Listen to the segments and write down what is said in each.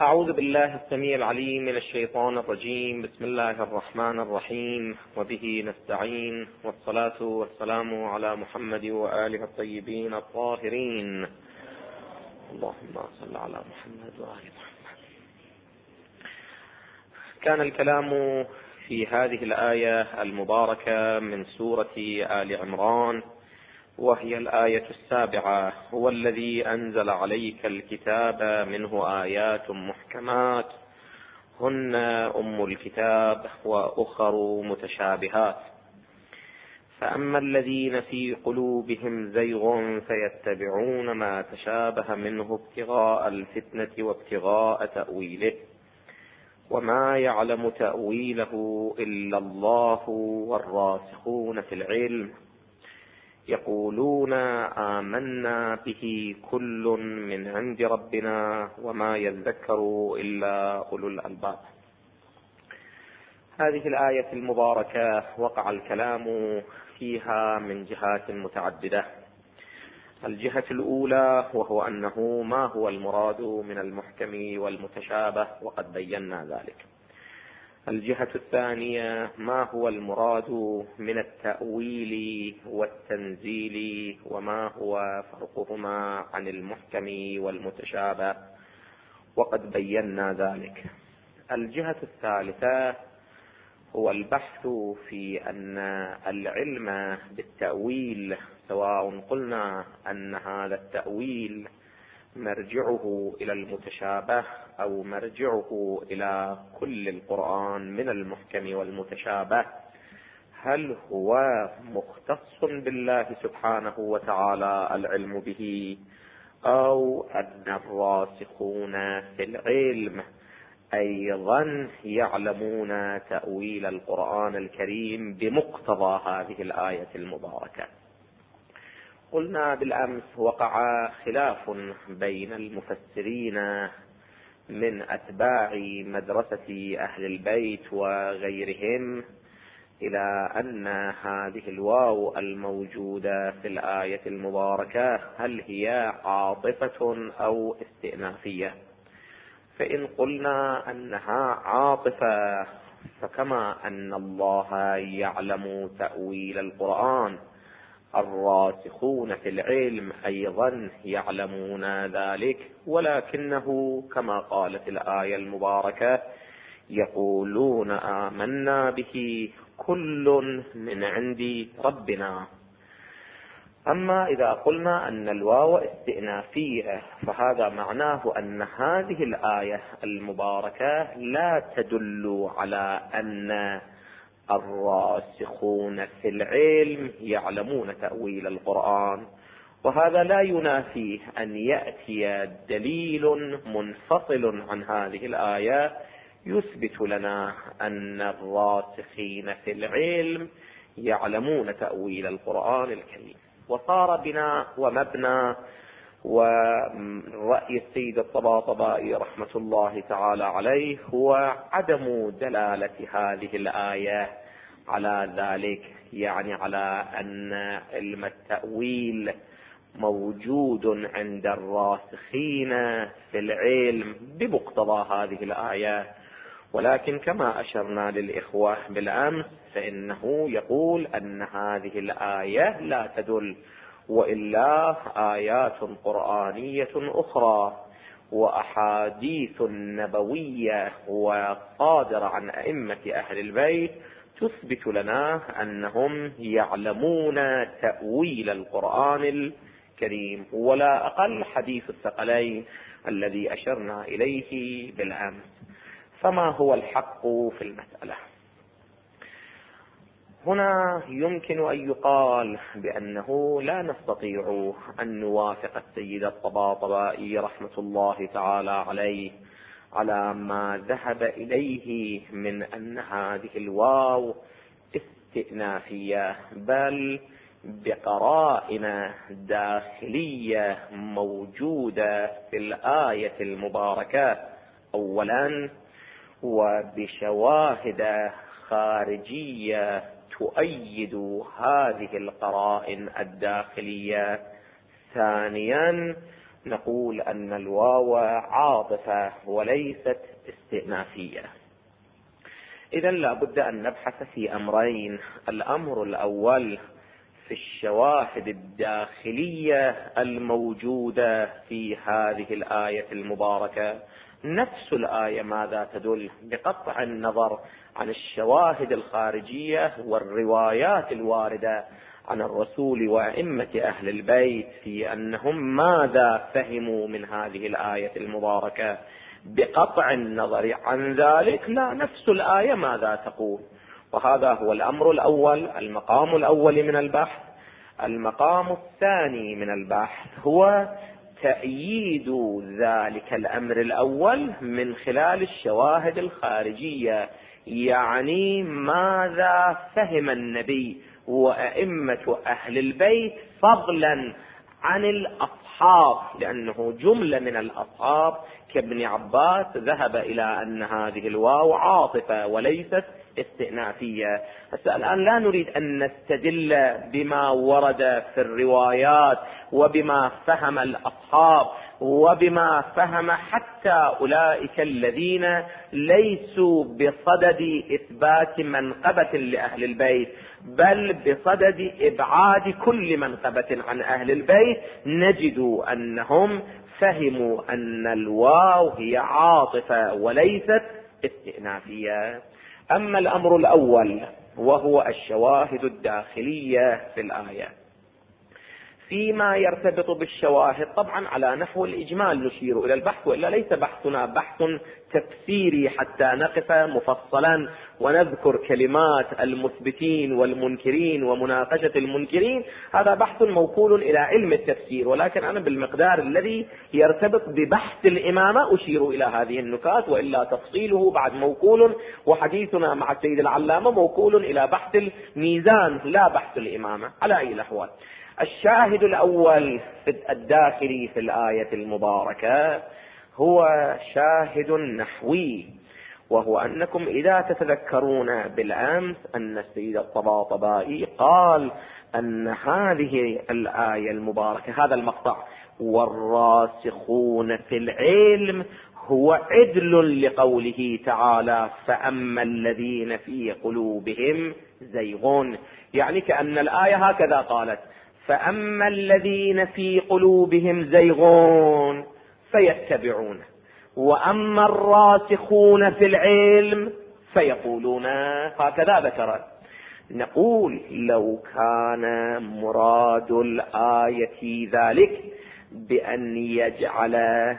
أعوذ بالله السميع العليم من الشيطان الرجيم. بسم الله الرحمن الرحيم، وبه نستعين، والصلاة والسلام على محمد وآله الطيبين الطاهرين. اللهم صل على محمد وآل محمد. كان الكلام في هذه الآية المباركة من سورة آل عمران، وهي الآية 7: هو الذي أنزل عليك الكتاب منه آيات محكمات هن أم الكتاب وأخر متشابهات، فأما الذين في قلوبهم زيغ فيتبعون ما تشابه منه ابتغاء الفتنة وابتغاء تأويله، وما يعلم تأويله إلا الله والراسخون في العلم يقولون آمنا به كل من عند ربنا وما يذكر إلا أولو الألباب. هذه الآية المباركة وقع الكلام فيها من جهات متعددة. الجهة الأولى وهو أنه ما هو المراد من المحكم والمتشابه، وقد بينا ذلك. الجهة الثانية ما هو المراد من التأويل والتنزيل، وما هو فرقهما عن المحكم والمتشابه، وقد بينا ذلك. الجهة الثالثة هو البحث في أن العلم بالتأويل، سواء قلنا أن هذا التأويل مرجعه إلى المتشابه أو مرجعه إلى كل القرآن من المحكم والمتشابه، هل هو مختص بالله سبحانه وتعالى العلم به، أو أن الراسخون في العلم أيضا يعلمون تأويل القرآن الكريم بمقتضى هذه الآية المباركة؟ قلنا بالأمس وقع خلاف بين المفسرين من أتباع مدرسة أهل البيت وغيرهم إلى أن هذه الواو الموجودة في الآية المباركة هل هي عاطفة أو استئنافية. فإن قلنا أنها عاطفة، فكما أن الله يعلم تأويل القرآن، الراسخون في العلم أيضا يعلمون ذلك، ولكنه كما قالت الآية المباركة يقولون آمنا به كل من عند ربنا. أما إذا قلنا أن الواو استئنافية، فهذا معناه أن هذه الآية المباركة لا تدل على أن الراسخون في العلم يعلمون تأويل القرآن، وهذا لا ينافي أن يأتي دليل منفصل عن هذه الآية يثبت لنا أن الراسخين في العلم يعلمون تأويل القرآن الكريم. وصار بنا ومبنى ورأي السيد الطباطبائي رحمة الله تعالى عليه هو عدم دلالة هذه الآية على ذلك، يعني على أن علم التأويل موجود عند الراسخين في العلم بمقتضى هذه الآية، ولكن كما أشرنا للإخوة بالأمس فإنه يقول أن هذه الآية لا تدل، وإلا آيات قرآنية أخرى وأحاديث نبوية وصادرة عن أئمة أهل البيت تثبت لنا أنهم يعلمون تأويل القرآن الكريم، ولا أقل حديث الثقلين الذي أشرنا إليه بالأمس. فما هو الحق في المسألة؟ هنا يمكن أن يقال بأنه لا نستطيع أن نوافق السيد الطباطبائي رحمة الله تعالى عليه على ما ذهب إليه من أن هذه الواو استئنافية، بل بقرائن داخلية موجودة في الآية المباركة أولا، وبشواهد خارجية تؤيد هذه القرائن الداخلية ثانيا، نقول أن الواو عاطفة وليست استئنافية. إذا لا بد أن نبحث في أمرين. الأمر الأول في الشواهد الداخلية الموجودة في هذه الآية المباركة. نفس الآية ماذا تدل؟ بقطع النظر عن الشواهد الخارجية والروايات الواردة عن الرسول وأئمة أهل البيت في أنهم ماذا فهموا من هذه الآية المباركة. بقطع النظر عن ذلك لا، نفس الآية ماذا تقول. وهذا هو الأمر الأول، المقام الأول من البحث. المقام الثاني من البحث هو تأييد ذلك الأمر الأول من خلال الشواهد الخارجية، يعني ماذا فهم النبي وأئمة أهل البيت فضلا عن الأصحاب، لأنه جملة من الأصحاب كابن عباس ذهب إلى أن هذه الواو عاطفة وليست استئنافية. الآن لا نريد أن نستدل بما ورد في الروايات وبما فهم الأصحاب وبما فهم حتى أولئك الذين ليسوا بصدد إثبات منقبة لأهل البيت، بل بصدد إبعاد كل منقبة عن أهل البيت. نجد أنهم فهموا أن الواو هي عاطفة وليست استئنافية. أما الأمر الأول وهو الشواهد الداخلية في الآية، فيما يرتبط بالشواهد طبعا على نحو الإجمال نشير إلى البحث، وإلا ليس بحثنا بحث تفسيري حتى نقف مفصلا ونذكر كلمات المثبتين والمنكرين ومناقشة المنكرين. هذا بحث موكول إلى علم التفسير، ولكن أنا بالمقدار الذي يرتبط ببحث الإمامة أشير إلى هذه النكات، وإلا تفصيله بعد موكول، وحديثنا مع السيد العلامة موكول إلى بحث الميزان لا بحث الإمامة. على أي الأحوال، الشاهد الأول الداخلي في الآية المباركة هو شاهد نحوي، وهو أنكم إذا تتذكرون بالأمس أن السيد الطباطبائي قال أن هذه الآية المباركة هذا المقطع والراسخون في العلم هو عدل لقوله تعالى فأما الذين في قلوبهم زيغون، يعني كأن الآية هكذا قالت فأما الذين في قلوبهم زيغون فيتبعون، وأما الراسخون في العلم فيقولون، هكذا ذكر. نقول لو كان مراد الآية ذلك بأن يجعل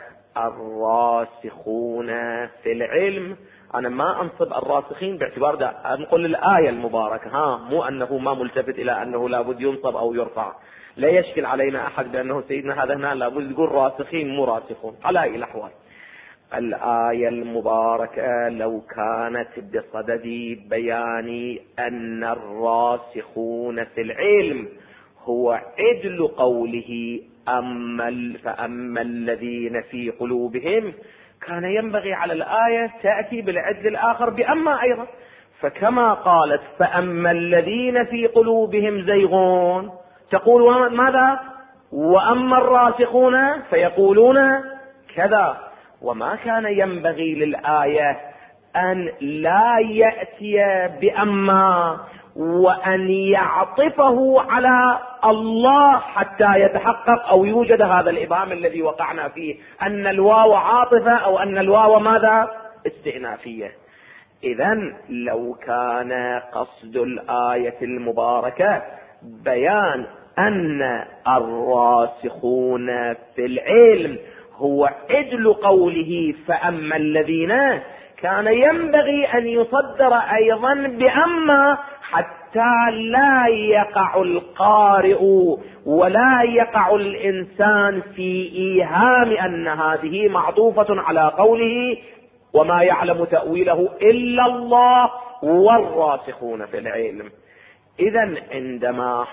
الراسخون في العلم، أنا ما أنصب الراسخين باعتبار ده، نقول الآية المباركة مو أنه ما ملتفت إلى أنه لابد ينصب أو يرفع. لا يشكل علينا أحد بأنه سيدنا هذا هنا لابد يقول راسخين مو راسخون. على أي الأحوال، الآية المباركة لو كانت بصدد بيان أن الراسخون في العلم هو عدل قوله فأما الذين في قلوبهم، كان ينبغي على الآية تأتي بالعدل الآخر بأما أيضا، فكما قالت فأما الذين في قلوبهم زيغون تقول ماذا؟ وأما الراسخون فيقولون كذا. وما كان ينبغي للآية أن لا يأتي بأما وأن يعطفه على الله حتى يتحقق أو يوجد هذا الإبهام الذي وقعنا فيه أن الواو عاطفة أو أن الواو ماذا؟ استئنافية. إذن لو كان قصد الآية المباركة بيان أن الراسخون في العلم هو عدل قوله فأما الذين، كان ينبغي أن يصدر أيضا بأما حتى لا يقع القارئ ولا يقع الإنسان في إيهام أن هذه معطوفة على قوله وما يعلم تأويله إلا الله والراسخون في العلم. إذن عندما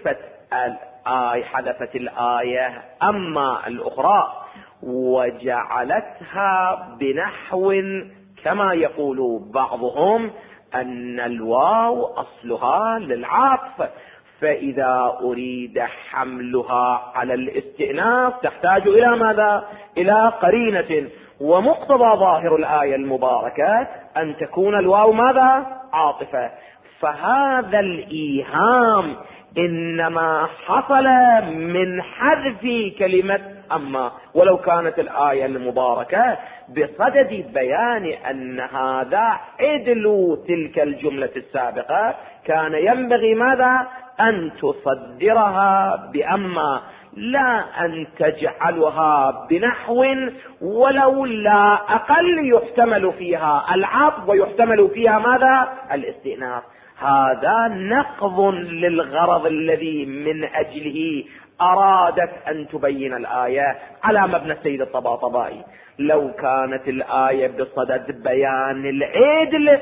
حذفت الآية أما الأخرى وجعلتها بنحو كما يقول بعضهم أن الواو أصلها للعطف، فإذا أريد حملها على الاستئناف تحتاج إلى ماذا؟ إلى قرينة، ومقتضى ظاهر الآية المباركة أن تكون الواو ماذا؟ عاطفة. فهذا الإيهام إنما حصل من حذف كلمة أما، ولو كانت الآية المباركة بصدد بيان أن هذا عدل تلك الجملة السابقة كان ينبغي ماذا؟ أن تصدرها بأما، لا أن تجعلها بنحو ولو لا أقل يحتمل فيها العطف ويحتمل فيها ماذا؟ الاستئناف. هذا نقض للغرض الذي من أجله أرادت أن تبين الآية على مبنى السيد الطباطبائي. لو كانت الآية بصدد بيان العدل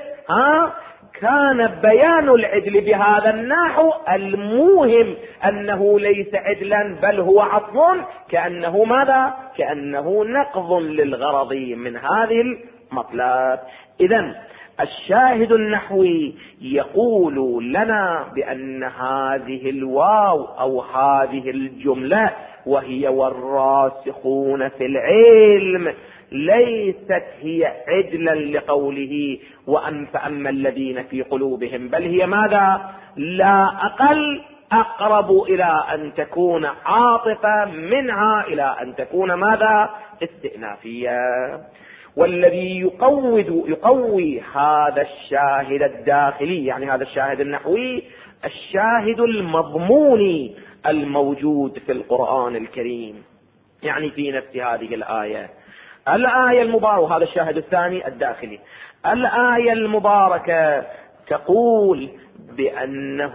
كان بيان العدل بهذا النحو الموهم أنه ليس عدلا بل هو عطف، كأنه ماذا؟ كأنه نقض للغرض من هذه المطلب. إذن الشاهد النحوي يقول لنا بأن هذه الواو أو هذه الجملة وهي والراسخون في العلم ليست هي عدلا لقوله فأما الذين في قلوبهم، بل هي ماذا؟ لا أقل أقرب إلى أن تكون عاطفة منها إلى أن تكون ماذا؟ استئنافية. والذي يقوي هذا الشاهد الداخلي، يعني هذا الشاهد النحوي، الشاهد المضموني الموجود في القرآن الكريم، يعني في نفس هذه الآية المباركة. وهذا الشاهد الثاني الداخلي. الآية المباركة تقول بأنه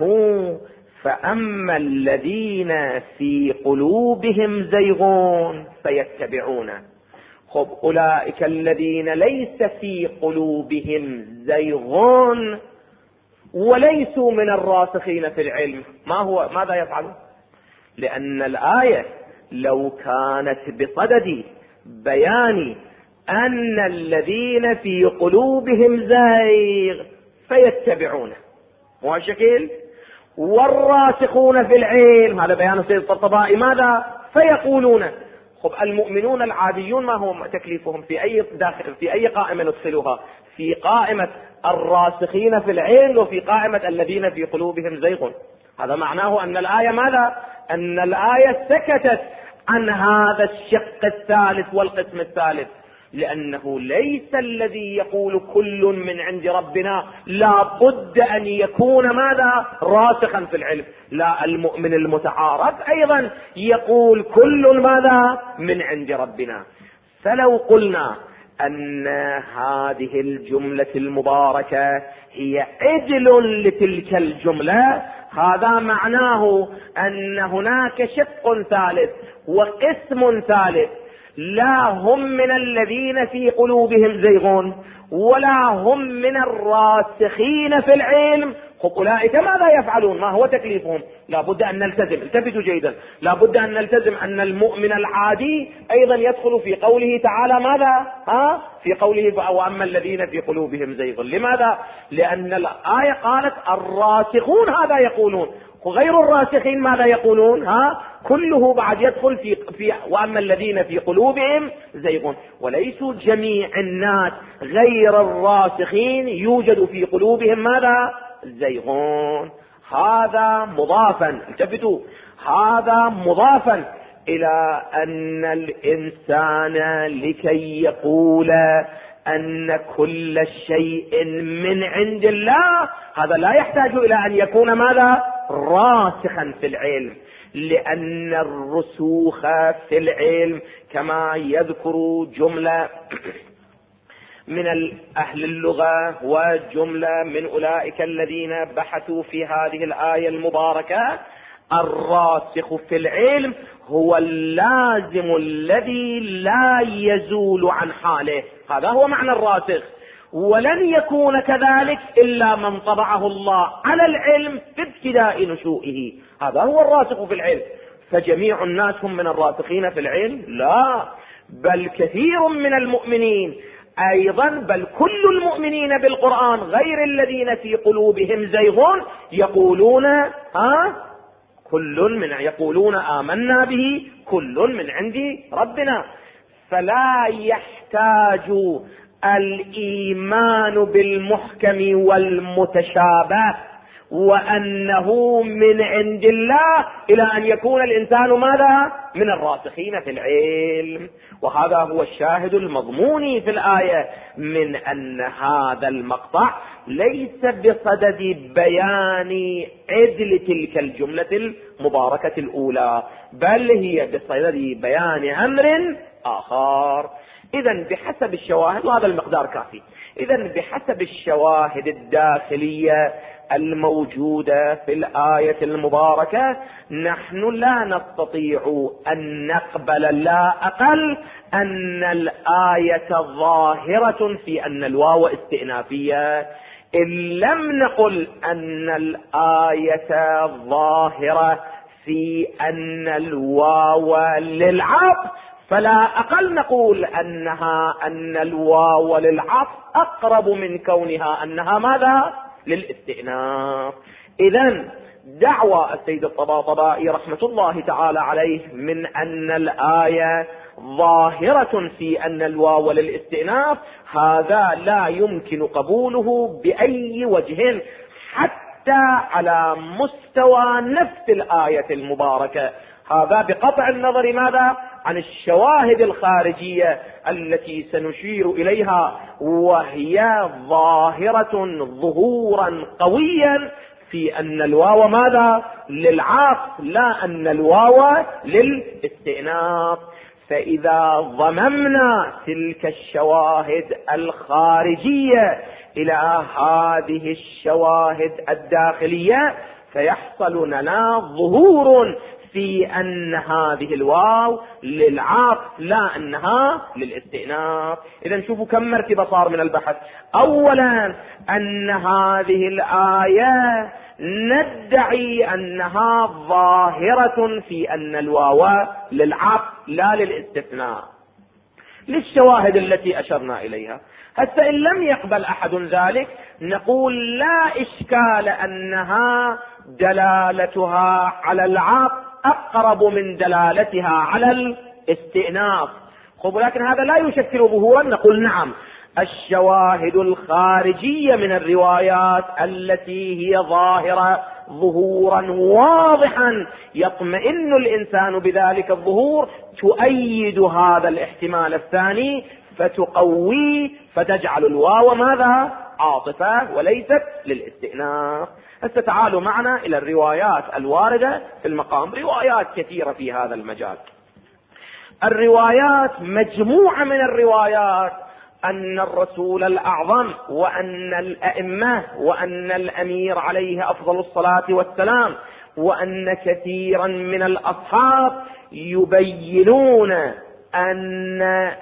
فأما الذين في قلوبهم زيغون فيتبعون. أولئك الذين ليس في قلوبهم زيغون وليسوا من الراسخين في العلم، ماذا يفعلون؟ لأن الآية لو كانت بصدد بيان أن الذين في قلوبهم زيغ فيتبعون وشكل، والراسخون في العلم هذا بيان السيد الطباطبائي ماذا؟ فيقولون. المؤمنون العاديون ما هو تكليفهم؟ في أي قائمة ندخلها؟ في قائمة الراسخين في العلم وفي قائمة الذين في قلوبهم زيغ. هذا معناه أن الآية ماذا؟ أن الآية سكتت عن هذا الشق الثالث والقسم الثالث، لأنه ليس الذي يقول كل من عند ربنا لا بد أن يكون ماذا؟ راسخا في العلم. لا، المؤمن المتعارف أيضا يقول كل ماذا؟ من عند ربنا. فلو قلنا أن هذه الجملة المباركة هي عدل لتلك الجملة، هذا معناه أن هناك شق ثالث وقسم ثالث، لا هم من الذين في قلوبهم زيغون ولا هم من الراسخين في العلم. أولئك ماذا يفعلون؟ ما هو تكليفهم؟ لا بد أن نلتزم، التفتوا جيدا، لا بد أن نلتزم أن المؤمن العادي أيضا يدخل في قوله تعالى ماذا؟ في قوله وأما الذين في قلوبهم زيغ. لماذا؟ لأن الآية قالت الراسخون هذا يقولون، وغير الراسخين ماذا يقولون؟ كله بعد يدخل في وأما الذين في قلوبهم زيغون. وليسوا جميع الناس غير الراسخين يوجد في قلوبهم ماذا؟ زيغون. هذا مضافا، التفتوا، هذا مضافا إلى أن الإنسان لكي يقول أن كل شيء من عند الله هذا لا يحتاج إلى أن يكون ماذا؟ راسخا في العلم، لأن الرسوخ في العلم كما يذكر جملة من أهل اللغة وجملة من أولئك الذين بحثوا في هذه الآية المباركة، الراسخ في العلم هو اللازم الذي لا يزول عن حاله. هذا هو معنى الراسخ، ولن يكون كذلك إلا من طبعه الله على العلم في ابتداء نشوئه. هذا هو الراسخ في العلم. فجميع الناس هم من الراسخين في العلم؟ لا، بل كثير من المؤمنين أيضا، بل كل المؤمنين بالقرآن غير الذين في قلوبهم زيغون يقولون يقولون آمنا به كل من عند ربنا. فلا يحتاج الإيمان بالمحكم والمتشابه وأنه من عند الله إلى أن يكون الإنسان ماذا؟ من الراسخين في العلم. وهذا هو الشاهد المضمون في الآية من أن هذا المقطع ليس بصدد بيان عدل تلك الجملة المباركة الأولى، بل هي بصدد بيان أمر آخر. إذن بحسب الشواهد، وهذا المقدار كافي، إذن بحسب الشواهد الداخلية الموجودة في الآية المباركة نحن لا نستطيع أن نقبل لا أقل أن الآية ظاهرة في أن الواو استئنافية، إن لم نقل أن الآية ظاهرة في أن الواو للعطف، فلا أقل نقول أن الواو للعطف أقرب من كونها أنها ماذا؟ للاستئناف. إذن دعوى السيد الطباطبائي رحمة الله تعالى عليه من أن الآية ظاهرة في أن الواو للاستئناف، هذا لا يمكن قبوله بأي وجه حتى على مستوى نفس الآية المباركة. هذا بقطع النظر ماذا؟ عن الشواهد الخارجية التي سنشير إليها، وهي ظاهرة ظهورا قويا في أن الواو ماذا؟ للعطف، لا أن الواو للاستئناف. فإذا ضممنا تلك الشواهد الخارجية إلى هذه الشواهد الداخلية فيحصل لنا ظهور في أن هذه الواو للعطف لا أنها للاستئناف. إذا شوفوا كم مرتبة صار من البحث. أولا أن هذه الآية ندعي أنها ظاهرة في أن الواو للعطف لا للاستثناء للشواهد التي أشرنا إليها. حتى إن لم يقبل أحد ذلك نقول لا إشكال أنها دلالتها على العطف أقرب من دلالتها على الاستئناف. ولكن هذا لا يشكل ظهورا. نقول نعم، الشواهد الخارجية من الروايات التي هي ظاهرة ظهورا واضحا يطمئن الإنسان بذلك الظهور تؤيد هذا الاحتمال الثاني فتقوي فتجعل الواو ماذا؟ عاطفة وليست للاستئناف. هسه تعالوا معنا إلى الروايات الواردة في المقام. روايات كثيرة في هذا المجال. الروايات مجموعة من الروايات أن الرسول الأعظم وأن الأئمة وأن الأمير عليه أفضل الصلاة والسلام وأن كثيرا من الأصحاب يبينون أن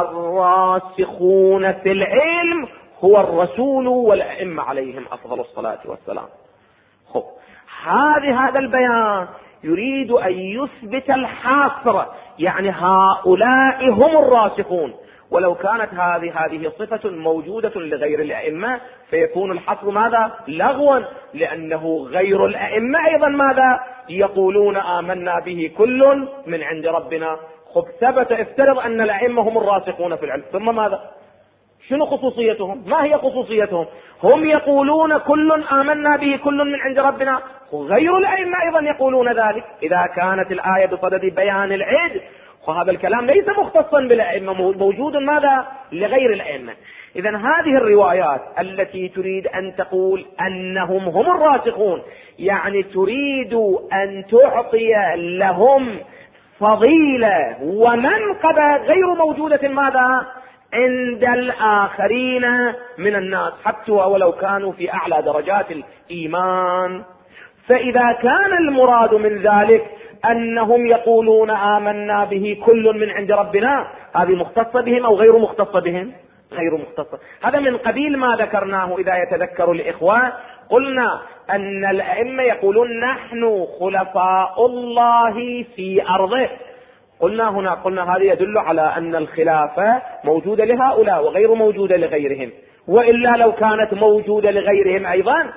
الراسخون في العلم هو الرسول والأئمة عليهم أفضل الصلاة والسلام. هذا البيان يريد أن يثبت الحاصر، يعني هؤلاء هم الراسخون. ولو كانت هذه صفة موجودة لغير الأئمة فيكون الحصر ماذا؟ لغوا، لأنه غير الأئمة أيضا ماذا؟ يقولون آمنا به كل من عند ربنا. ثبت، افترض أن الأئمة هم الراسخون في العلم، ثم ماذا؟ شنو خصوصيتهم؟ ما هي خصوصيتهم؟ هم يقولون كل آمنا به كل من عند ربنا، وغير الأئمة أيضا يقولون ذلك. إذا كانت الآية بصدد بيان العدل، وهذا الكلام ليس مختصا بالأئمة، موجود ماذا؟ لغير الأئمة. إذن هذه الروايات التي تريد أن تقول أنهم هم الراسخون، يعني تريد أن تعطي لهم فضيلة ومنقبة غير موجودة ماذا؟ عند الآخرين من الناس، حتى ولو كانوا في أعلى درجات الإيمان. فإذا كان المراد من ذلك أنهم يقولون آمنا به كل من عند ربنا، هذه مختصة بهم أو غير مختصة بهم؟ غير مختصة. هذا من قبيل ما ذكرناه. إذا يتذكر الإخوة قلنا أن الأئمة يقولون نحن خلفاء الله في أرضه. قلنا هذا يدل على أن الخلافة موجودة لهؤلاء وغير موجودة لغيرهم، وإلا لو كانت موجودة لغيرهم أيضا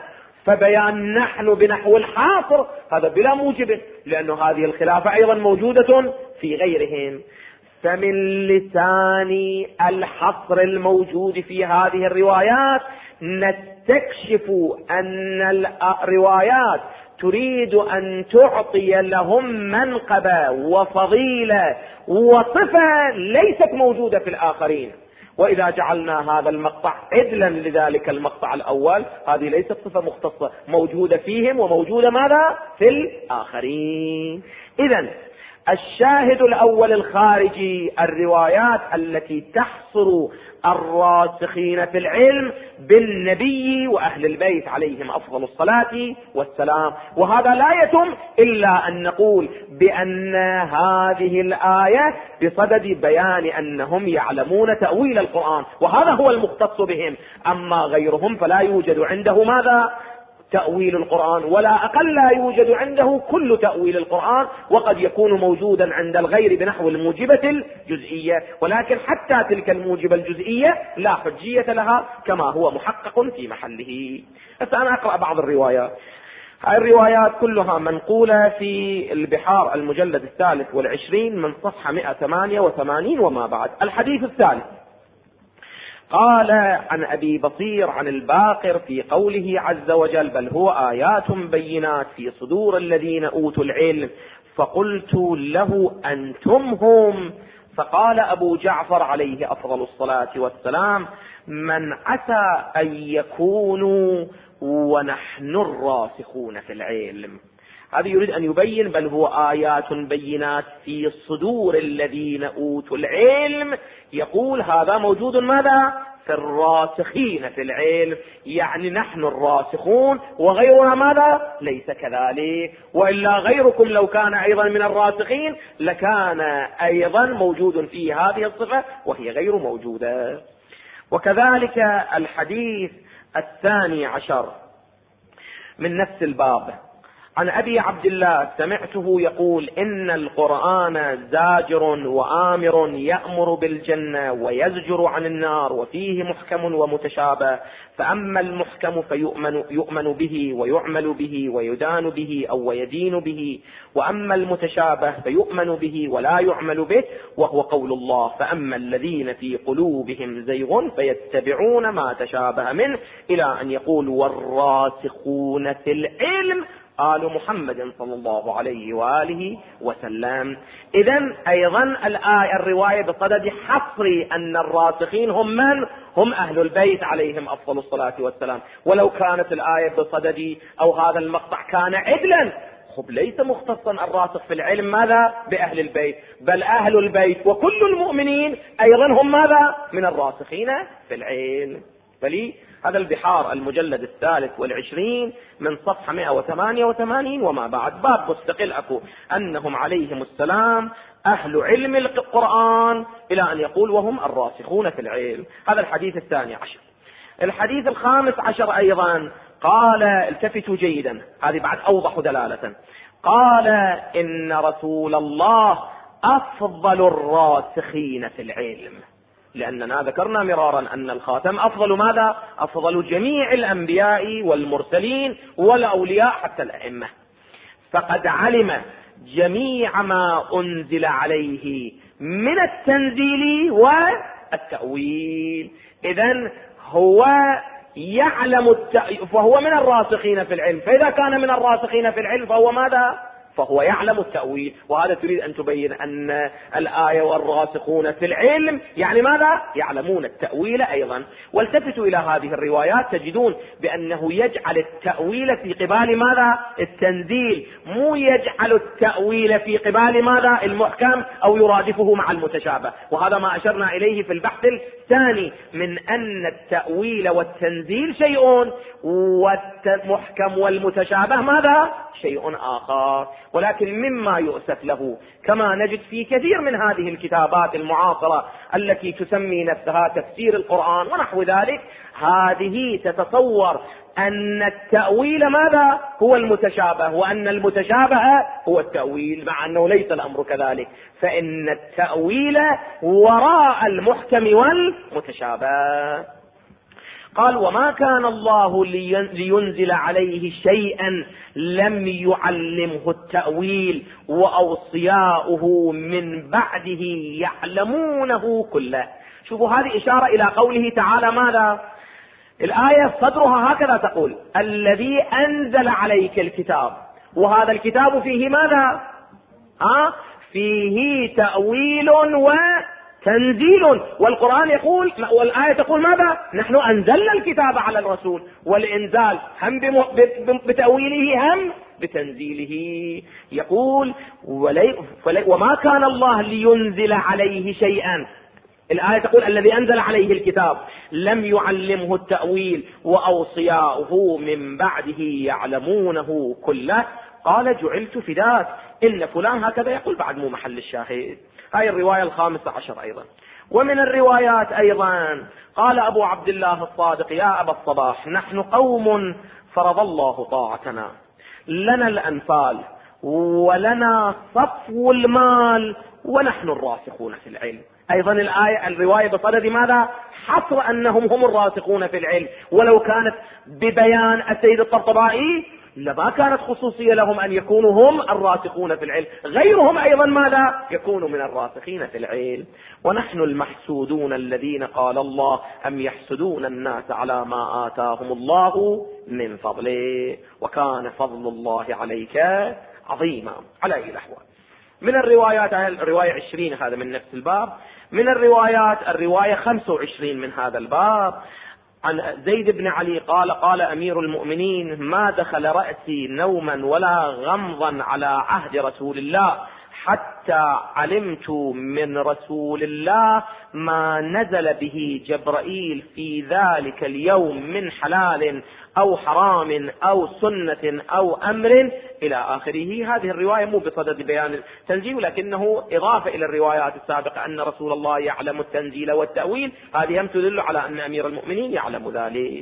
فبيان نحن بنحو الحاصر هذا بلا موجب، لأن هذه الخلافة أيضا موجودة في غيرهم. فمن لسان الحصر الموجود في هذه الروايات نستكشف أن الروايات تريد أن تعطي لهم منقبة وفضيلة وصفة ليست موجودة في الآخرين. وإذا جعلنا هذا المقطع عدلا لذلك المقطع الأول، هذه ليست صفة مختصة موجودة فيهم وموجودة ماذا في الآخرين. إذن الشاهد الأول الخارجي الروايات التي تحصر الراسخين في العلم بالنبي وأهل البيت عليهم أفضل الصلاة والسلام. وهذا لا يتم إلا أن نقول بأن هذه الآية بصدد بيان أنهم يعلمون تأويل القرآن، وهذا هو المختص بهم. أما غيرهم فلا يوجد عنده ماذا؟ تأويل القرآن، ولا أقل لا يوجد عنده كل تأويل القرآن، وقد يكون موجودا عند الغير بنحو الموجبة الجزئية، ولكن حتى تلك الموجبة الجزئية لا حجية لها كما هو محقق في محله. بس أنا أقرأ بعض الروايات. هذه الروايات كلها منقولة في البحار المجلد 23 من صفحة 188 وما بعد. الحديث الثالث: قال عن أبي بصير عن الباقر في قوله عز وجل: بل هو آيات بينات في صدور الذين أوتوا العلم، فقلت له أنتم هم. فقال أبو جعفر عليه أفضل الصلاة والسلام: من عسى أن يكونوا ونحن الراسخون في العلم. هذا يريد أن يبين بل هو آيات بينات في صدور الذين أوتوا العلم، يقول هذا موجود ماذا؟ في الراسخين في العلم، يعني نحن الراسخون وغيرنا ماذا؟ ليس كذلك. وإلا غيركم لو كان أيضا من الراسخين لكان أيضا موجود فيه هذه الصفة وهي غير موجودة. وكذلك الحديث الثاني عشر من نفس الباب: عن أبي عبد الله سمعته يقول: إن القرآن زاجر وآمر، يأمر بالجنة ويزجر عن النار، وفيه محكم ومتشابه، فأما المحكم فيؤمن به ويعمل به ويدان به أو ويدين به، وأما المتشابه فيؤمن به ولا يعمل به، وهو قول الله: فأما الذين في قلوبهم زيغ فيتبعون ما تشابه منه، إلى أن يقول: والراسخون في العلم آل محمد صلى الله عليه وآله وسلم. إذن أيضا الرواية بصدد حصر أن الراسخين هم من؟ هم أهل البيت عليهم أفضل الصلاة والسلام. ولو كانت الآية بصدد أو هذا المقطع كان عدلا، ليس مختصا الراسخ في العلم ماذا؟ بأهل البيت، بل أهل البيت وكل المؤمنين أيضا هم ماذا؟ من الراسخين في العلم. فلي هذا البحار المجلد 23 من صفحة 188 وما بعد، باب مستقل أكو أنهم عليهم السلام أهل علم القرآن، إلى أن يقول: وهم الراسخون في العلم. هذا الحديث الثاني عشر. الحديث الخامس عشر أيضا قال: التفتوا جيدا، هذه بعد أوضح دلالة. قال: إن رسول الله أفضل الراسخين في العلم، لأننا ذكرنا مرارا أن الخاتم أفضل ماذا؟ أفضل جميع الأنبياء والمرسلين والأولياء حتى الأئمة، فقد علم جميع ما أنزل عليه من التنزيل والتأويل. إذن هو يعلم فهو من الراسخين في العلم، فإذا كان من الراسخين في العلم فهو ماذا؟ فهو يعلم التأويل. وهذا تريد أن تبين أن الآية والراسخون في العلم يعني ماذا؟ يعلمون التأويل أيضا. والتفتوا إلى هذه الروايات تجدون بأنه يجعل التأويل في قبال ماذا؟ التنزيل، مو يجعل التأويل في قبال ماذا؟ المحكم أو يرادفه مع المتشابه. وهذا ما أشرنا إليه في البحث الثاني من أن التأويل والتنزيل شيء، والمحكم والمتشابه ماذا؟ شيء آخر. ولكن مما يؤسف له كما نجد في كثير من هذه الكتابات المعاصرة التي تسمي نفسها تفسير القرآن ونحو ذلك، هذه تتصور أن التأويل ماذا؟ هو المتشابه، وأن المتشابه هو التأويل، مع أنه ليس الأمر كذلك، فإن التأويل وراء المحكم والمتشابه. قال وما كان الله لينزل عليه شيئا لم يعلمه التأويل وأوصياؤه من بعده يعلمونه كله. شوفوا هذه إشارة إلى قوله تعالى ماذا؟ الآية صدرها هكذا تقول الذي أنزل عليك الكتاب، وهذا الكتاب فيه ماذا؟ فيه تأويل وتنزيل، والقرآن يقول والآية تقول ماذا؟ نحن أنزلنا الكتاب على الرسول، والإنزال هم بتأويله هم بتنزيله. يقول وما كان الله لينزل عليه شيئا، الآية تقول الذي أنزل عليه الكتاب لم يعلمه التأويل وأوصياؤه من بعده يعلمونه كله. قال جعلت فداك إن فلان، هكذا يقول بعد مو محل الشاهد. هاي الرواية 15 أيضا. ومن الروايات أيضا قال أبو عبد الله الصادق يا أبا الصباح نحن قوم فرض الله طاعتنا، لنا الأنفال ولنا صفو المال ونحن الراسخون في العلم. أيضا الرواية بصدد ماذا؟ حصر أنهم هم الراسخون في العلم، ولو كانت ببيان السيد الطبطبائي لما كانت خصوصية لهم أن يكونوا هم الراسخون في العلم، غيرهم أيضا ماذا؟ يكونوا من الراسخين في العلم. ونحن المحسودون الذين قال الله أم يحسدون الناس على ما آتاهم الله من فضله وكان فضل الله عليك عظيما. على أي الأحوال من الروايات الرواية 20 هذا من نفس الباب. من الروايات الرواية 25 من هذا الباب عن زيد بن علي قال أمير المؤمنين ما دخل رأسي نوما ولا غمضا على عهد رسول الله حتى علمت من رسول الله ما نزل به جبرائيل في ذلك اليوم من حلال أو حرام أو سنة أو أمر إلى آخره. هذه الرواية مو بصدد بيان التنزيل، لكنه إضافة إلى الروايات السابقة أن رسول الله يعلم التنزيل والتأويل، هذه هم تدل على أن أمير المؤمنين يعلم ذلك.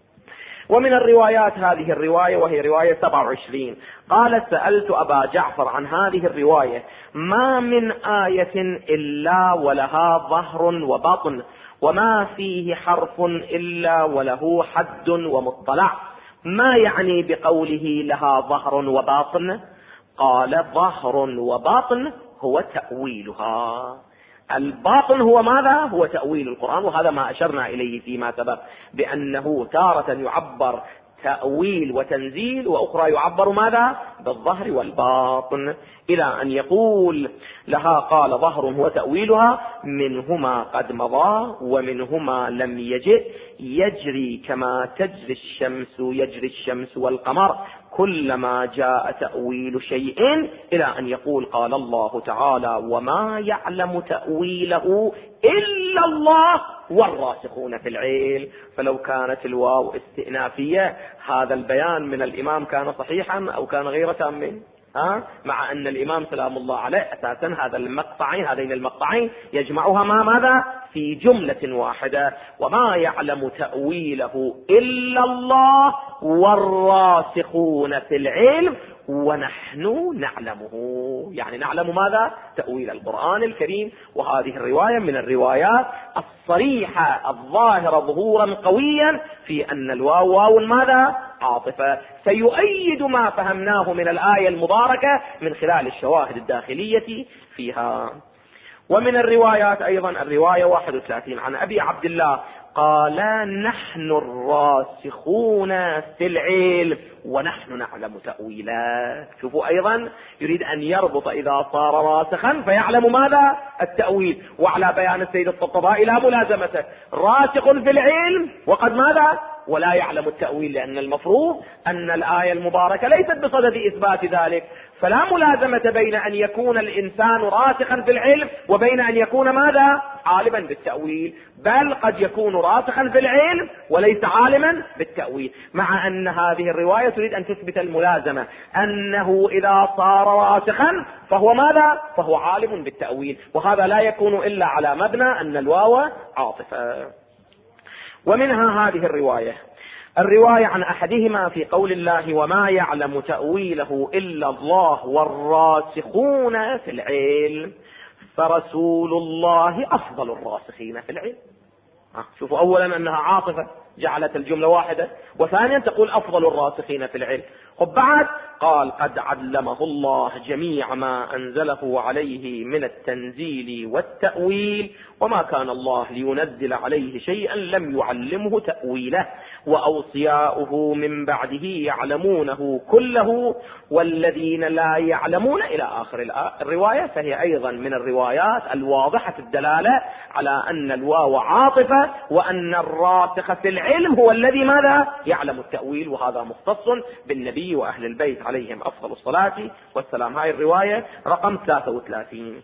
ومن الروايات هذه الرواية وهي رواية 27 قال سألت أبا جعفر عن هذه الرواية ما من آية إلا ولها ظهر وبطن وما فيه حرف إلا وله حد ومطلع، ما يعني بقوله لها ظهر وباطن؟ قال ظهر وباطن هو تأويلها. الباطن هو ماذا؟ هو تأويل القرآن، وهذا ما أشرنا إليه فيما سبق بأنه تارة يعبر تأويل وتنزيل وأخرى يعبر ماذا؟ بالظهر والباطن، إلى أن يقول لها قال ظهر هو تأويلها منهما قد مضى ومنهما لم يجئ يجري كما تجري الشمس يجري الشمس والقمر كلما جاء تأويل شيء، إلى أن يقول قال الله تعالى وما يعلم تأويله إلا الله والراسخون في العلم. فلو كانت الواو استئنافية هذا البيان من الإمام كان صحيحا أو كان غير تام، مع أن الإمام سلام الله عليه أساسا هذين المقطعين يجمعها ماذا؟ في جملة واحدة، وما يعلم تأويله إلا الله والراسخون في العلم ونحن نعلمه، يعني نعلم ماذا؟ تأويل القرآن الكريم. وهذه الرواية من الروايات الصريحة الظاهرة ظهورا قويا في أن الواو واو ماذا؟ عاطفة، سيؤيد ما فهمناه من الآية المباركة من خلال الشواهد الداخلية فيها. ومن الروايات أيضا الرواية 31 عن أبي عبد الله قال نحن الراسخون في العلم ونحن نعلم تأويله. شوفوا أيضا يريد أن يربط إذا صار راسخا فيعلم ماذا؟ التأويل. وعلى بيان السيد الطبطبائي لا ملازمته، راسخ في العلم وقد ماذا؟ ولا يعلم التأويل، لأن المفروض أن الآية المباركة ليست بصدد إثبات ذلك، فلا ملازمة بين أن يكون الإنسان راسخا في العلم وبين أن يكون ماذا؟ عالما بالتأويل، بل قد يكون راسخا في العلم وليس عالما بالتأويل، مع أن هذه الرواية تريد أن تثبت الملازمة أنه إذا صار راسخا فهو ماذا؟ فهو عالم بالتأويل، وهذا لا يكون إلا على مبنى أن الواو عاطفة. ومنها هذه الرواية عن أحدهما في قول الله وما يعلم تأويله إلا الله والراسخون في العلم، فرسول الله أفضل الراسخين في العلم. شوفوا أولا أنها عاطفة جعلت الجملة واحدة. وثانيا تقول أفضل الراسخين في العلم. وبعد قال قد علمه الله جميع ما أنزله عليه من التنزيل والتأويل وما كان الله لينزل عليه شيئا لم يعلمه تأويله وأوصياؤه من بعده يعلمونه كله والذين لا يعلمون إلى آخر الرواية. فهي أيضا من الروايات الواضحة الدلالة على أن الواو عاطفة وأن الراسخ في العلم هو الذي ماذا يعلم التأويل، وهذا مختص بالنبي وأهل البيت عليهم أفضل الصلاة والسلام. هاي الرواية رقم 33.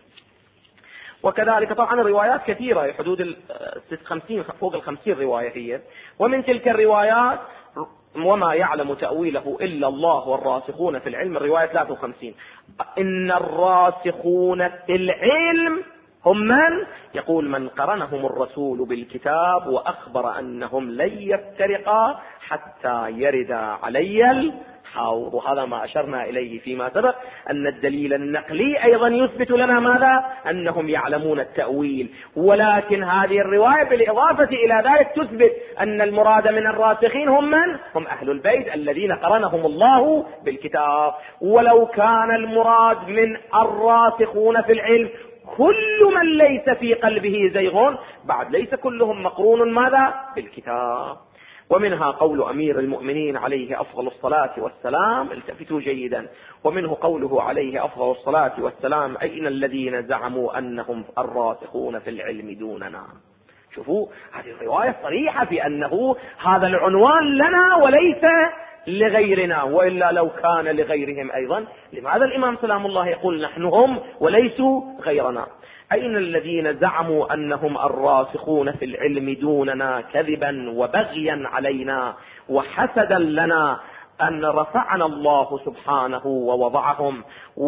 وكذلك طبعا الروايات كثيرة حدود 50 فوق 50 رواية هي. ومن تلك الروايات وما يعلم تأويله إلا الله والراسخون في العلم الرواية 53. إن الراسخون في العلم هم من؟ يقول من قرنهم الرسول بالكتاب وأخبر أنهم لن يفترقا حتى يرد علي الحوض. وهذا ما أشرنا إليه فيما سبق أن الدليل النقلي أيضا يثبت لنا ماذا؟ أنهم يعلمون التأويل. ولكن هذه الرواية بالإضافة إلى ذلك تثبت أن المراد من الراسخين هم من؟ هم أهل البيت الذين قرنهم الله بالكتاب. ولو كان المراد من الراسخون في العلم كل من ليس في قلبه زيغ بعد ليس كلهم مقرون ماذا؟ بالكتاب. ومنها قول أمير المؤمنين عليه أفضل الصلاة والسلام، التفتوا جيدا، ومنه قوله عليه أفضل الصلاة والسلام أين الذين زعموا أنهم الراسخون في العلم دوننا. شوفوا هذه الرواية صريحة في أنه هذا العنوان لنا وليس لغيرنا، وإلا لو كان لغيرهم أيضا لماذا الإمام سلام الله يقول نحن هم وليسوا غيرنا؟ أين الذين زعموا أنهم الراسخون في العلم دوننا كذبا وبغيا علينا وحسدا لنا أن رفعنا الله سبحانه ووضعهم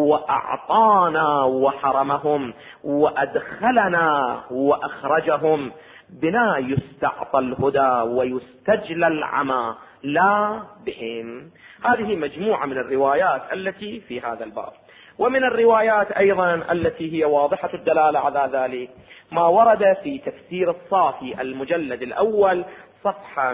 وأعطانا وحرمهم وأدخلنا وأخرجهم بنا يستعطى الهدى ويستجلى العمى لا بهم. هذه مجموعة من الروايات التي في هذا الباب. ومن الروايات أيضا التي هي واضحة الدلالة على ذلك ما ورد في تفسير الصافي المجلد الأول صفحة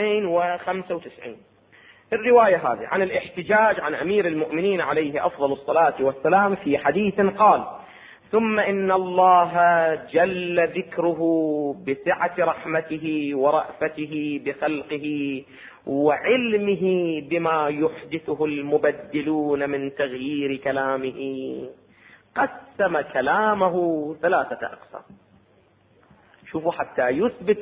295. الرواية هذه عن الاحتجاج عن أمير المؤمنين عليه أفضل الصلاة والسلام في حديث قال ثم إن الله جل ذكره بسعة رحمته ورأفته بخلقه وعلمه بما يحدثه المبدلون من تغيير كلامه قسم كلامه 3 أقسام. شوفوا حتى يثبت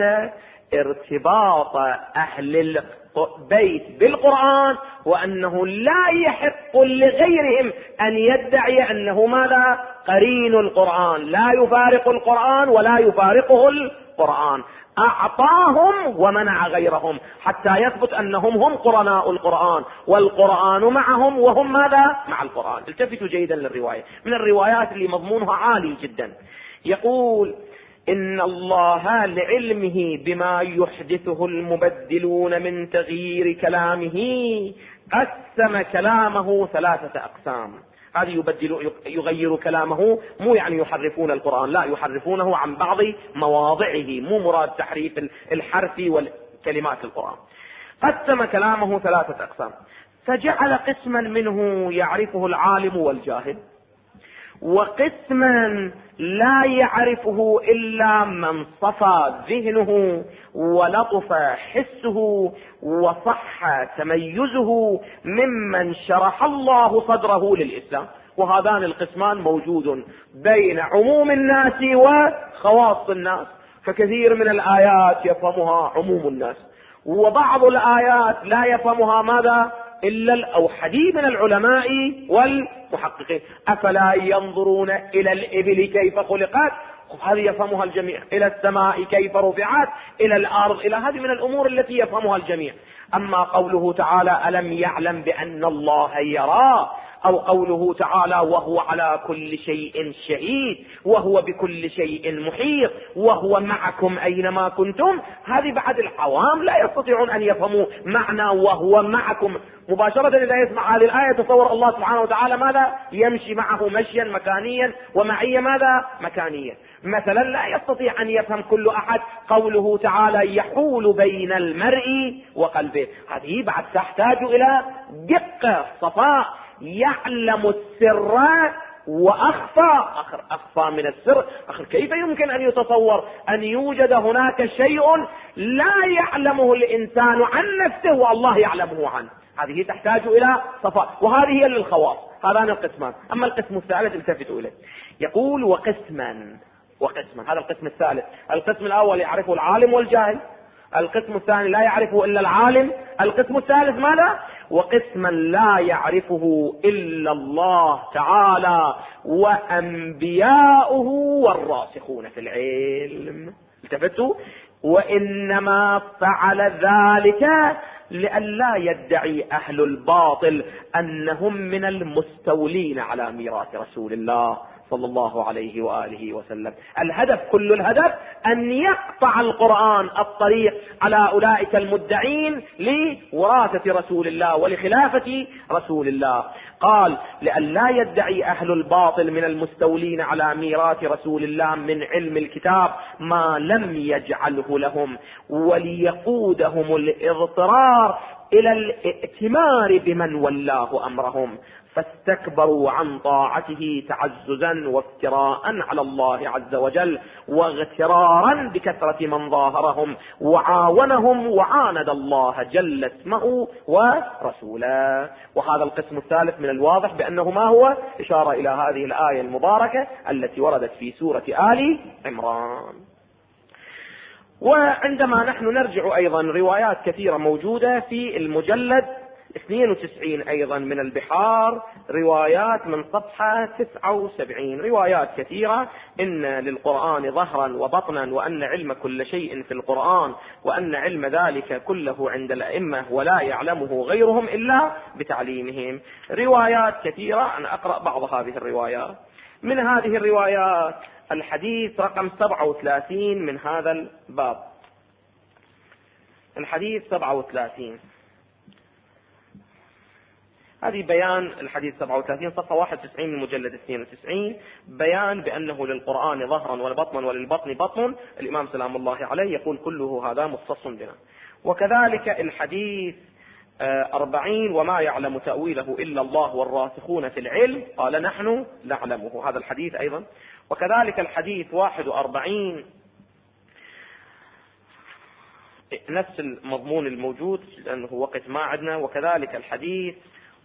ارتباط أهل البيت بالقرآن وأنه لا يحق لغيرهم أن يدعي أنه ماذا؟ قرين القرآن، لا يفارق القرآن ولا يفارقه القرآن. أعطاهم ومنع غيرهم حتى يثبت أنهم هم قرناء القرآن والقرآن معهم وهم ماذا؟ مع القرآن. التفتوا جيدا للرواية، من الروايات اللي مضمونها عالي جدا. يقول إن الله لعلمه بما يحدثه المبدلون من تغيير كلامه قسم كلامه 3 أقسام. هذه يغير كلامه مو يعني يحرفون القرآن، لا، يحرفونه عن بعض مواضعه، مو مراد تحريف الحرف والكلمات القرآن. قسم كلامه 3 أقسام، فجعل قسما منه يعرفه العالم والجاهل وقسما لا يعرفه إلا من صفى ذهنه ولطف حسه وصح تميزه ممن شرح الله صدره للإسلام. وهذان القسمان موجود بين عموم الناس وخواص الناس، فكثير من الآيات يفهمها عموم الناس وبعض الآيات لا يفهمها ماذا؟ إلا الأوحدي من العلماء والمحققين. أفلا ينظرون إلى الإبل كيف خلقت؟ هذه يفهمها الجميع. إلى السماء كيف رفعت؟ إلى الأرض، إلى هذه من الأمور التي يفهمها الجميع. أما قوله تعالى ألم يعلم بأن الله يرى، أو قوله تعالى وهو على كل شيء شهيد وهو بكل شيء محيط وهو معكم أينما كنتم، هذه بعد العوام لا يستطيعون أن يفهموا معنى وهو معكم مباشرة. إذا يسمع هذه الآية تصور الله سبحانه وتعالى ماذا؟ يمشي معه مشيا مكانيا ومعية ماذا؟ مكانيا. مثلا لا يستطيع أن يفهم كل أحد قوله تعالى يحول بين المرء وقلبه، هذه بعد تحتاج إلى دقة صفاء، يعلم السر وأخفى. أخفى من السر، كيف يمكن أن يتصور أن يوجد هناك شيء لا يعلمه الإنسان عن نفسه والله يعلمه عنه؟ هذه تحتاج إلى صفاء، وهذه هي للخواص. هذان القسمان. أما القسم الثالث التفتوا إليه، يقول وقسما. هذا القسم الثالث. القسم الأول يعرفه العالم والجاهل، القسم الثاني لا يعرفه إلا العالم، القسم الثالث ماذا؟ وقسما لا يعرفه إلا الله تعالى وأنبياؤه والراسخون في العلم. التفتوا. وإنما فعل ذلك لئلا يدعي أهل الباطل أنهم من المستولين على ميراث رسول الله صلى الله عليه وآله وسلم. الهدف، كل الهدف أن يقطع القرآن الطريق على أولئك المدعين لوراثة رسول الله ولخلافة رسول الله. قال لئلا يدعي أهل الباطل من المستولين على ميراث رسول الله من علم الكتاب ما لم يجعله لهم، وليقودهم الاضطرار إلى الائتمار بمن ولاه أمرهم، فاستكبروا عن طاعته تعززا وافتراء على الله عز وجل، واغترارا بكثرة من ظاهرهم وعاونهم، وعاند الله جل اسمه ورسوله. وهذا القسم الثالث من الواضح بأنه ما هو؟ إشارة إلى هذه الآية المباركة التي وردت في سورة آل عمران. وعندما نحن نرجع أيضا روايات كثيرة موجودة في المجلد 92 أيضا من البحار، روايات من صفحة 79، روايات كثيرة إن للقرآن ظهرا وبطنا، وأن علم كل شيء في القرآن، وأن علم ذلك كله عند الأئمة ولا يعلمه غيرهم إلا بتعليمهم. روايات كثيرة، أنا أقرأ بعض هذه الروايات. من هذه الروايات الحديث رقم 37 من هذا الباب، الحديث 37، هذه بيان الحديث 37 صفحة 91 من مجلد 92، بيان بأنه للقرآن ظهرا وبطنا وللبطن بطن. الإمام سلام الله عليه يقول كله هذا مختص بنا. وكذلك الحديث 40 وما يعلم تأويله إلا الله والراسخون في العلم قال نحن نعلمه، هذا الحديث أيضا. وكذلك الحديث 41 نفس المضمون الموجود لأنه وقت ما عدنا. وكذلك الحديث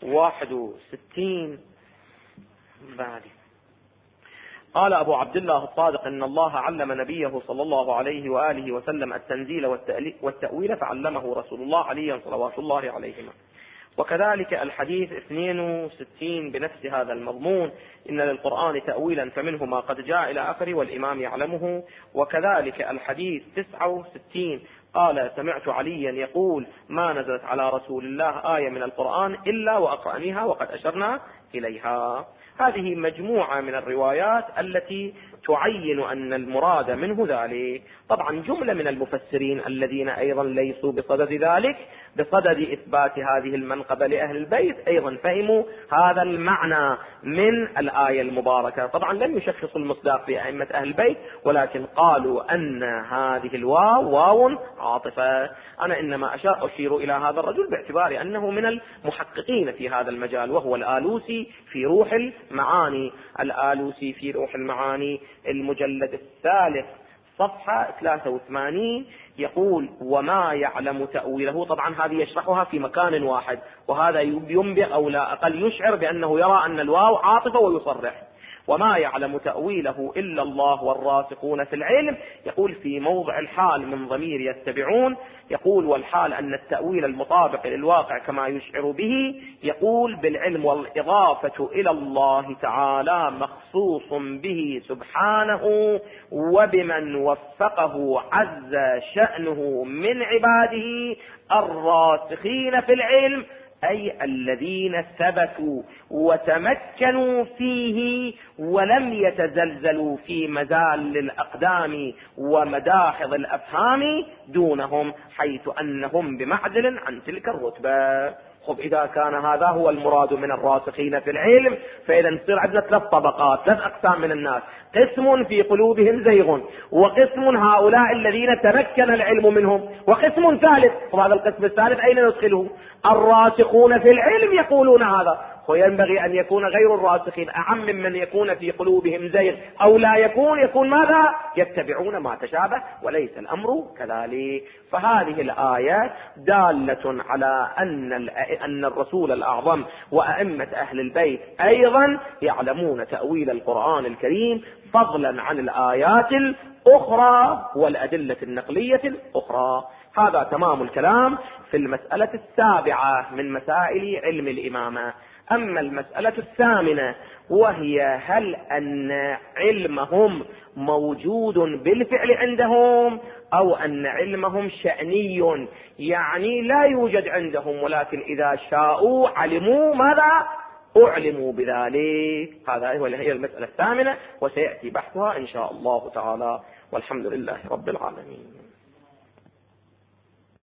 61 بعد قال أبو عبد الله الصادق إن الله علم نبيه صلى الله عليه وآله وسلم التنزيل والتأويل فعلمه رسول الله عليه صلوات الله عليهما. وكذلك الحديث 62 بنفس هذا المضمون إن للقرآن تأويلا فمنه ما قد جاء إلى آخره والإمام يعلمه. وكذلك الحديث 69 قال سمعت عليا يقول ما نزلت على رسول الله آية من القرآن إلا وأقرأنيها وقد أشرنا إليها. هذه مجموعة من الروايات التي تعين أن المراد منه ذلك. طبعا جملة من المفسرين الذين أيضا ليسوا بصدد ذلك، بصدد إثبات هذه المنقبة لأهل البيت، أيضا فهموا هذا المعنى من الآية المباركة. طبعا لم يشخصوا المصداق في أئمة أهل البيت، ولكن قالوا أن هذه الواو واو عاطفة. أنا إنما أشير إلى هذا الرجل باعتبار أنه من المحققين في هذا المجال، وهو الآلوسي في روح المعاني. الآلوسي في روح المعاني المجلد الثالث صفحة 83 يقول وما يعلم تأويله. طبعا هذه يشرحها في مكان واحد، وهذا ينبئ أو لا أقل يشعر بأنه يرى أن الواو عاطفة ويصرح. وما يعلم تأويله إلا الله والراسخون في العلم، يقول في موضع الحال من ضمير يتبعون، يقول والحال أن التأويل المطابق للواقع كما يشعر به، يقول بالعلم والإضافة إلى الله تعالى مخصوص به سبحانه وبمن وفقه عز شأنه من عباده الراسخين في العلم، أي الذين ثبتوا وتمكنوا فيه ولم يتزلزلوا في مزال الأقدام ومداحض الأفهام دونهم، حيث أنهم بمعزل عن تلك الرتبة. خب إذا كان هذا هو المراد من الراسخين في العلم، فإذا نصير عندنا 3 طبقات، 3 أقسام من الناس: قسم في قلوبهم زيغ، وقسم هؤلاء الذين تمكن العلم منهم، وقسم ثالث. وهذا القسم الثالث أين ندخله؟ الراسخون في العلم يقولون هذا، وينبغي أن يكون غير الراسخين أعم من يكون في قلوبهم زيغ أو لا يكون ماذا؟ يتبعون ما تشابه، وليس الأمر كذلك. فهذه الآية دالة على أن الرسول الأعظم وأئمة أهل البيت أيضا يعلمون تأويل القرآن الكريم، فضلا عن الآيات الأخرى والأدلة النقلية الأخرى. هذا تمام الكلام في المسألة 7 من مسائل علم الإمامة. أما المسألة 8 وهي هل أن علمهم موجود بالفعل عندهم أو أن علمهم شأني، يعني لا يوجد عندهم ولكن إذا شاءوا علموا ماذا؟ أعلموا بذلك. هذا هي المسألة 8 وسيأتي بحثها إن شاء الله تعالى، والحمد لله رب العالمين.